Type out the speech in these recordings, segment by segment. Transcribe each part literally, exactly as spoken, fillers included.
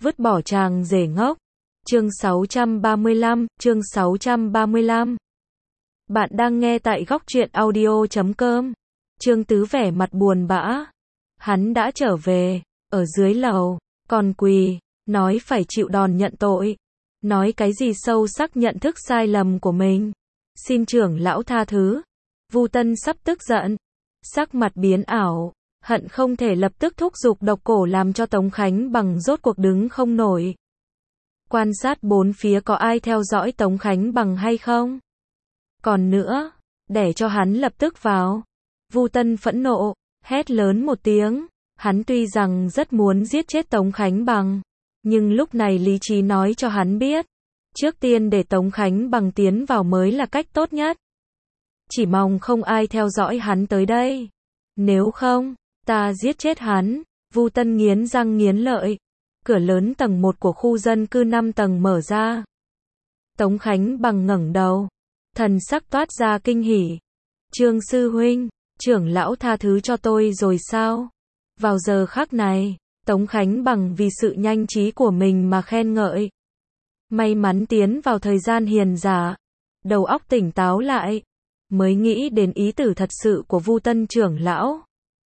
vứt bỏ chàng rể ngốc. Chương sáu trăm ba mươi lăm, chương sáu trăm ba mươi lăm. Bạn đang nghe tại góc truyện audio chấm com. Trương Tứ vẻ mặt buồn bã. Hắn đã trở về, ở dưới lầu, còn quỳ, nói phải chịu đòn nhận tội. Nói cái gì sâu sắc nhận thức sai lầm của mình. Xin trưởng lão tha thứ. Vu Tân sắp tức giận, sắc mặt biến ảo, hận không thể lập tức thúc giục độc cổ làm cho Tống Khánh Bằng rốt cuộc đứng không nổi. Quan sát bốn phía có ai theo dõi Tống Khánh Bằng hay không? Còn nữa, để cho hắn lập tức vào. Vu Tân phẫn nộ, hét lớn một tiếng. Hắn tuy rằng rất muốn giết chết Tống Khánh Bằng, nhưng lúc này lý trí nói cho hắn biết, trước tiên để Tống Khánh Bằng tiến vào mới là cách tốt nhất. Chỉ mong không ai theo dõi hắn tới đây. Nếu không, ta giết chết hắn. Vu Tân nghiến răng nghiến lợi. Cửa lớn tầng một của khu dân cư năm tầng mở ra. Tống Khánh Bằng ngẩng đầu, thần sắc toát ra kinh hỉ. Trương sư huynh, trưởng lão tha thứ cho tôi rồi sao? Vào giờ khắc này, Tống Khánh Bằng vì sự nhanh trí của mình mà khen ngợi. May mắn tiến vào thời gian hiền giả, đầu óc tỉnh táo lại, mới nghĩ đến ý tử thật sự của Vu Tân trưởng lão.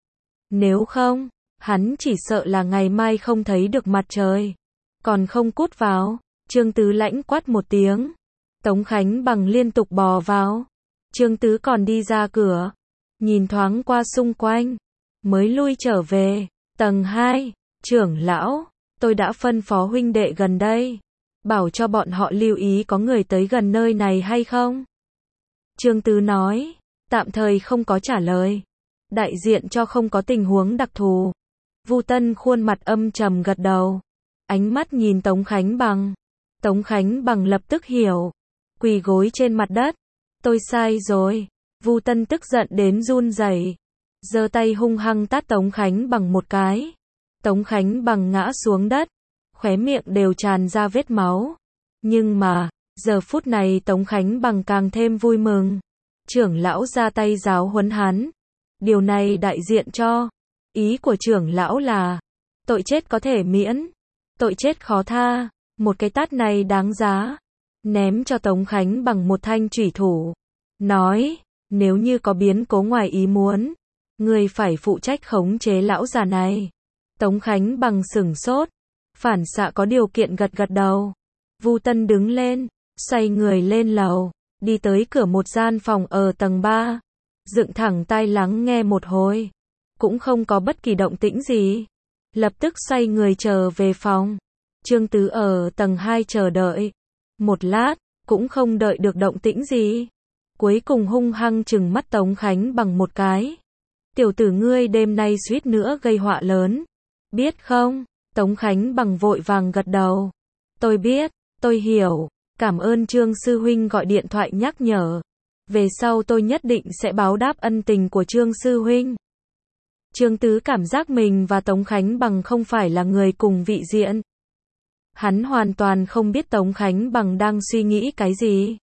Nếu không, hắn chỉ sợ là ngày mai không thấy được mặt trời. Còn không cút vào. Trương Tứ lãnh quát một tiếng. Tống Khánh Bằng liên tục bò vào. Trương Tứ còn đi ra cửa, nhìn thoáng qua xung quanh, mới lui trở về. Tầng hai, trưởng lão, tôi đã phân phó huynh đệ gần đây, bảo cho bọn họ lưu ý có người tới gần nơi này hay không. Trương Tứ nói, tạm thời không có trả lời. Đại diện cho không có tình huống đặc thù. Vu Tân khuôn mặt âm trầm gật đầu, ánh mắt nhìn Tống Khánh Bằng. Tống Khánh Bằng lập tức hiểu, quỳ gối trên mặt đất. Tôi sai rồi. Vu Tân tức giận đến run rẩy, giơ tay hung hăng tát Tống Khánh Bằng một cái. Tống Khánh Bằng ngã xuống đất, khóe miệng đều tràn ra vết máu. Nhưng mà, giờ phút này Tống Khánh Bằng càng thêm vui mừng. Trưởng lão ra tay giáo huấn hắn. Điều này đại diện cho, ý của trưởng lão là, tội chết có thể miễn, tội chết khó tha. Một cái tát này đáng giá. Ném cho Tống Khánh Bằng một thanh chủy thủ. Nói, nếu như có biến cố ngoài ý muốn, người phải phụ trách khống chế lão già này. Tống Khánh Bằng sửng sốt, phản xạ có điều kiện gật gật đầu. Vu Tân đứng lên, xoay người lên lầu, đi tới cửa một gian phòng ở tầng ba. Dựng thẳng tai lắng nghe một hồi, cũng không có bất kỳ động tĩnh gì. Lập tức xoay người trở về phòng. Trương Tứ ở tầng hai chờ đợi. Một lát, cũng không đợi được động tĩnh gì. Cuối cùng hung hăng trừng mắt Tống Khánh Bằng một cái. Tiểu tử ngươi đêm nay suýt nữa gây họa lớn. Biết không? Tống Khánh Bằng vội vàng gật đầu. Tôi biết, tôi hiểu. Cảm ơn Trương sư huynh gọi điện thoại nhắc nhở. Về sau tôi nhất định sẽ báo đáp ân tình của Trương sư huynh. Trương Tứ cảm giác mình và Tống Khánh Bằng không phải là người cùng vị diện. Hắn hoàn toàn không biết Tống Khánh Bằng đang suy nghĩ cái gì.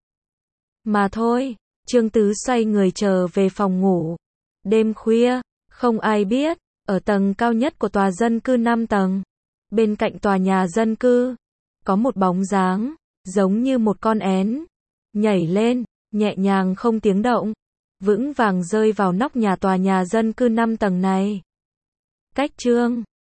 Mà thôi, Trương Tứ xoay người trở về phòng ngủ. Đêm khuya, không ai biết, ở tầng cao nhất của tòa dân cư năm tầng, bên cạnh tòa nhà dân cư, có một bóng dáng, giống như một con én, nhảy lên, nhẹ nhàng không tiếng động, vững vàng rơi vào nóc nhà tòa nhà dân cư năm tầng này. Cách chương